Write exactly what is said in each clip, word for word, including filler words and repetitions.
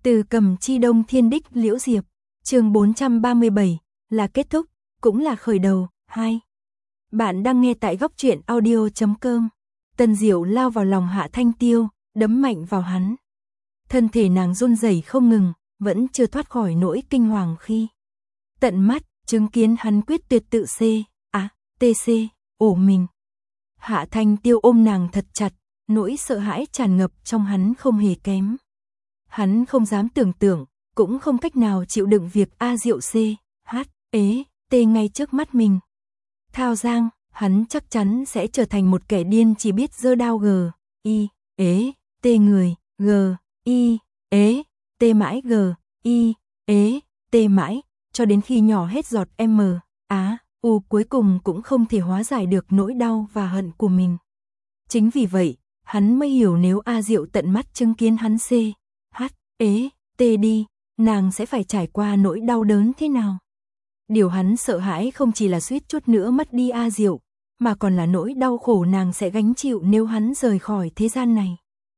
Từ Cầm Chi Đông Thiên Đích Liễu Diệp, chương bốn trăm ba mươi bảy, là kết thúc, cũng là khởi đầu. Hai. Bạn đang nghe tại góc truyện audio chấm com. Tân Diệu lao vào lòng Hạ Thanh Tiêu, đấm mạnh vào hắn. Thân thể nàng run rẩy không ngừng, vẫn chưa thoát khỏi nỗi kinh hoàng khi tận mắt chứng kiến hắn quyết tuyệt tự C, á, tê xê, ổ mình. Hạ Thanh Tiêu ôm nàng thật chặt, nỗi sợ hãi tràn ngập trong hắn không hề kém. Hắn không dám tưởng tượng, cũng không cách nào chịu đựng việc A Diệu C, H, ế, T ngay trước mắt mình. Thao Giang, hắn chắc chắn sẽ trở thành một kẻ điên chỉ biết giơ đao G, I, ế, T người, G, I, ế, T mãi G, I, ế, T mãi, cho đến khi nhỏ hết giọt M, Á, U cuối cùng cũng không thể hóa giải được nỗi đau và hận của mình. Chính vì vậy, hắn mới hiểu nếu A Diệu tận mắt chứng kiến hắn C, H, ế, T đi, nàng sẽ phải trải qua nỗi đau đớn thế nào. Điều hắn sợ hãi không chỉ là suýt chút nữa mất đi A Diệu, mà còn là nỗi đau khổ nàng sẽ gánh chịu nếu hắn rời khỏi thế gian này.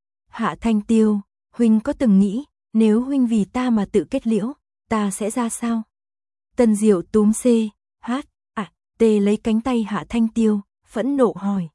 Hạ Thanh Tiêu, huynh có từng nghĩ, nếu huynh vì ta mà tự kết liễu, ta sẽ ra sao? Tân Diệu túm C, H, à, T lấy cánh tay Hạ Thanh Tiêu, phẫn nộ hỏi.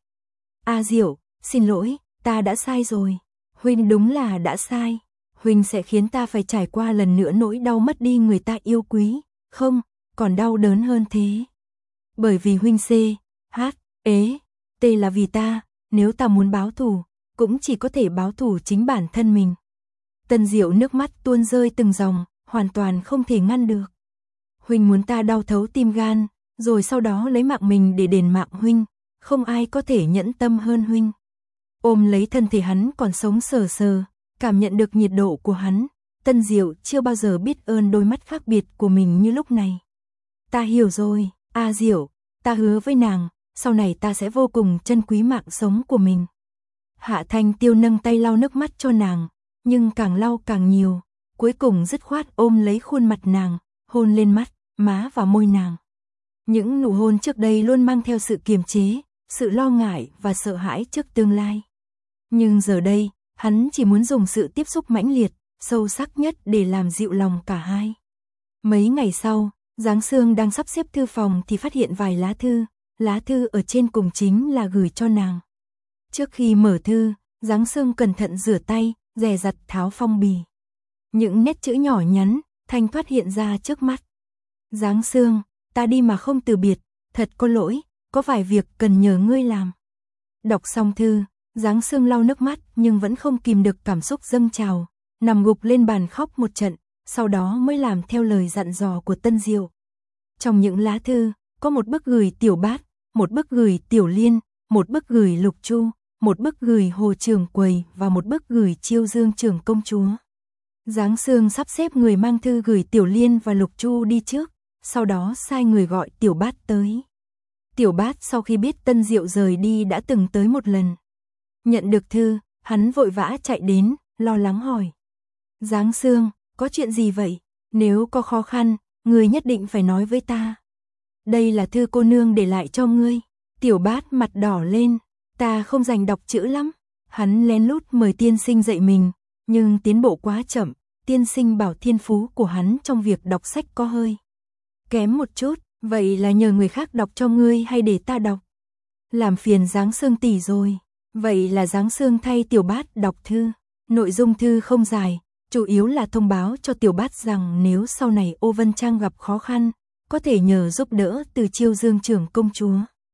A Diệu, xin lỗi, ta đã sai rồi. Huynh đúng là đã sai. Huynh sẽ khiến ta phải trải qua lần nữa nỗi đau mất đi người ta yêu quý. Không, còn đau đớn hơn thế. Bởi vì huynh C, H, ế, T là vì ta, nếu ta muốn báo thù, cũng chỉ có thể báo thù chính bản thân mình. Tân Diệu nước mắt tuôn rơi từng dòng, hoàn toàn không thể ngăn được. Huynh muốn ta đau thấu tim gan, rồi sau đó lấy mạng mình để đền mạng huynh, không ai có thể nhẫn tâm hơn huynh. Ôm lấy thân thể hắn còn sống sờ sờ, cảm nhận được nhiệt độ của hắn, Tân Diệu chưa bao giờ biết ơn đôi mắt khác biệt của mình như lúc này. Ta hiểu rồi, A Diệu, ta hứa với nàng, sau này ta sẽ vô cùng trân quý mạng sống của mình. Hạ Thanh Tiêu nâng tay lau nước mắt cho nàng, nhưng càng lau càng nhiều, cuối cùng dứt khoát ôm lấy khuôn mặt nàng, hôn lên mắt, má và môi nàng. Những nụ hôn trước đây luôn mang theo sự kiềm chế, sự lo ngại và sợ hãi trước tương lai. Nhưng giờ đây, hắn chỉ muốn dùng sự tiếp xúc mãnh liệt, sâu sắc nhất để làm dịu lòng cả hai. Mấy ngày sau, Giáng Sương đang sắp xếp thư phòng thì phát hiện vài lá thư, lá thư ở trên cùng chính là gửi cho nàng. Trước khi mở thư, Giáng Sương cẩn thận rửa tay, dè dặt tháo phong bì. Những nét chữ nhỏ nhắn, thanh thoát hiện ra trước mắt. Giáng Sương, ta đi mà không từ biệt, thật có lỗi, có vài việc cần nhờ ngươi làm. Đọc xong thư, Giáng Sương lau nước mắt nhưng vẫn không kìm được cảm xúc dâng trào, nằm gục lên bàn khóc một trận, sau đó mới làm theo lời dặn dò của Tân Diệu. Trong những lá thư, có một bức gửi Tiểu Bát, một bức gửi Tiểu Liên, một bức gửi Lục Chu, một bức gửi Hồ Trường Quầy và một bức gửi Chiêu Dương Trưởng Công Chúa. Giáng Sương sắp xếp người mang thư gửi Tiểu Liên và Lục Chu đi trước, sau đó sai người gọi Tiểu Bát tới. Tiểu Bát sau khi biết Tân Diệu rời đi đã từng tới một lần. Nhận được thư, hắn vội vã chạy đến, lo lắng hỏi. Giáng Sương, có chuyện gì vậy? Nếu có khó khăn, ngươi nhất định phải nói với ta. Đây là thư cô nương để lại cho ngươi. Tiểu Bát mặt đỏ lên, ta không rành đọc chữ lắm. Hắn lén lút mời tiên sinh dạy mình, nhưng tiến bộ quá chậm, tiên sinh bảo thiên phú của hắn trong việc đọc sách có hơi kém một chút, vậy là nhờ người khác đọc cho ngươi hay để ta đọc? Làm phiền Giáng Sương tỷ rồi. Vậy là Giáng Sương thay Tiểu Bát đọc thư. Nội dung thư không dài, chủ yếu là thông báo cho Tiểu Bát rằng nếu sau này Ô Vân Trang gặp khó khăn, có thể nhờ giúp đỡ từ Chiêu Dương Trưởng Công Chúa.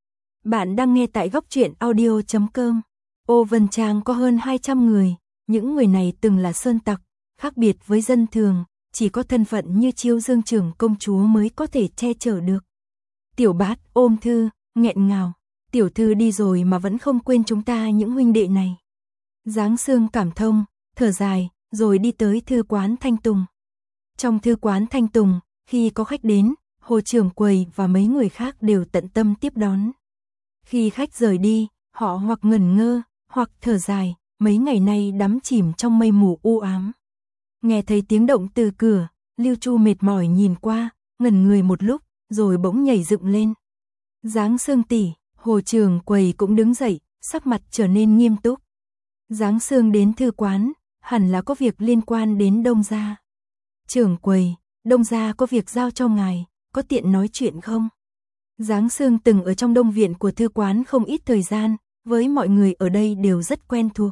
Bạn đang nghe tại góc truyện audio chấm com. Ô Vân Trang có hơn hai trăm người, những người này từng là sơn tặc, khác biệt với dân thường, chỉ có thân phận như Chiêu Dương Trưởng Công Chúa mới có thể che chở được. Tiểu Bát ôm thư, nghẹn ngào, tiểu thư đi rồi mà vẫn không quên chúng ta những huynh đệ này. Giáng Sương cảm thông, thở dài, rồi đi tới thư quán Thanh Tùng. Trong thư quán Thanh Tùng, khi có khách đến, Hồ Trường Quầy và mấy người khác đều tận tâm tiếp đón. Khi khách rời đi, họ hoặc ngẩn ngơ, hoặc thở dài, mấy ngày nay đắm chìm trong mây mù u ám. Nghe thấy tiếng động từ cửa, Lưu Chu mệt mỏi nhìn qua, ngẩn người một lúc, rồi bỗng nhảy dựng lên. Giáng Sương tỷ, Hồ Trường Quầy cũng đứng dậy, sắc mặt trở nên nghiêm túc. Giáng Sương đến thư quán, hẳn là có việc liên quan đến Đông gia. Trưởng quầy, Đông gia có việc giao cho ngài, có tiện nói chuyện không? Giáng Sương từng ở trong Đông viện của thư quán không ít thời gian, với mọi người ở đây đều rất quen thuộc.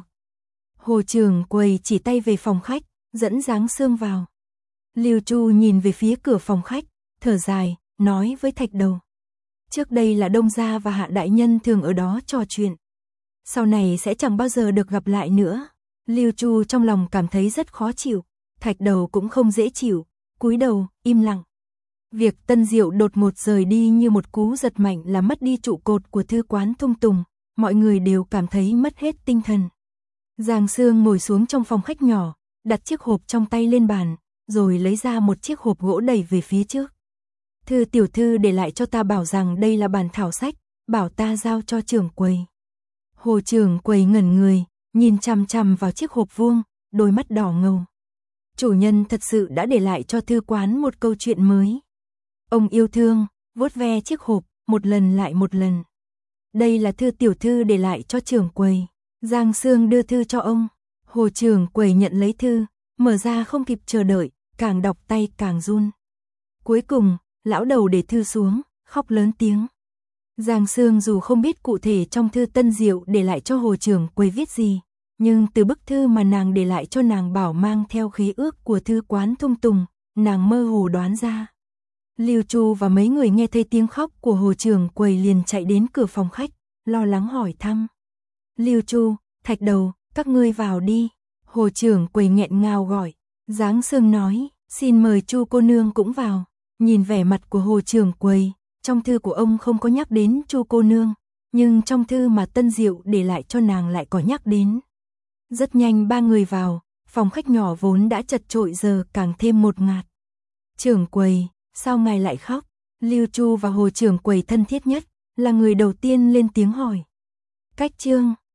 Hồ trưởng quầy chỉ tay về phòng khách, dẫn Giáng Sương vào. Lưu Chu nhìn về phía cửa phòng khách, thở dài, nói với Thạch Đầu. Trước đây là Đông gia và Hạ đại nhân thường ở đó trò chuyện. Sau này sẽ chẳng bao giờ được gặp lại nữa. Lưu Chu trong lòng cảm thấy rất khó chịu, Thạch Đầu cũng không dễ chịu, cúi đầu, im lặng. Việc Tân Diệu đột ngột rời đi như một cú giật mạnh là mất đi trụ cột của thư quán Thung Tùng, mọi người đều cảm thấy mất hết tinh thần. Giang Sương ngồi xuống trong phòng khách nhỏ, đặt chiếc hộp trong tay lên bàn, rồi lấy ra một chiếc hộp gỗ đẩy về phía trước. Thư tiểu thư để lại cho ta bảo rằng đây là bản thảo sách, bảo ta giao cho trưởng quầy. Hồ trưởng quầy ngẩn người, nhìn chằm chằm vào chiếc hộp vuông, đôi mắt đỏ ngầu. Chủ nhân thật sự đã để lại cho thư quán một câu chuyện mới. Ông yêu thương, vuốt ve chiếc hộp, một lần lại một lần. Đây là thư tiểu thư để lại cho trưởng quầy. Giang Sương đưa thư cho ông. Hồ trưởng quầy nhận lấy thư, mở ra không kịp chờ đợi, càng đọc tay càng run. Cuối cùng, lão đầu để thư xuống, khóc lớn tiếng. Giang Sương dù không biết cụ thể trong thư Tân Diệu để lại cho hồ trưởng quầy viết gì, nhưng từ bức thư mà nàng để lại cho nàng bảo mang theo khí ước của thư quán Thung Tùng, nàng mơ hồ đoán ra. Lưu Chu và mấy người nghe thấy tiếng khóc của hồ trưởng quầy liền chạy đến cửa phòng khách, lo lắng hỏi thăm. Lưu Chu, Thạch Đầu, các ngươi vào đi. Hồ trưởng quầy nghẹn ngào gọi. Giáng Sương nói, xin mời Chu cô nương cũng vào. Nhìn vẻ mặt của hồ trưởng quầy, trong thư của ông không có nhắc đến Chu cô nương, nhưng trong thư mà Tân Diệu để lại cho nàng lại có nhắc đến. Rất nhanh ba người vào, phòng khách nhỏ vốn đã chật chội giờ càng thêm một ngạt. Trưởng quầy, sao ngài lại khóc? Lưu Chu và hồ trưởng quầy thân thiết nhất, là người đầu tiên lên tiếng hỏi. Cách chương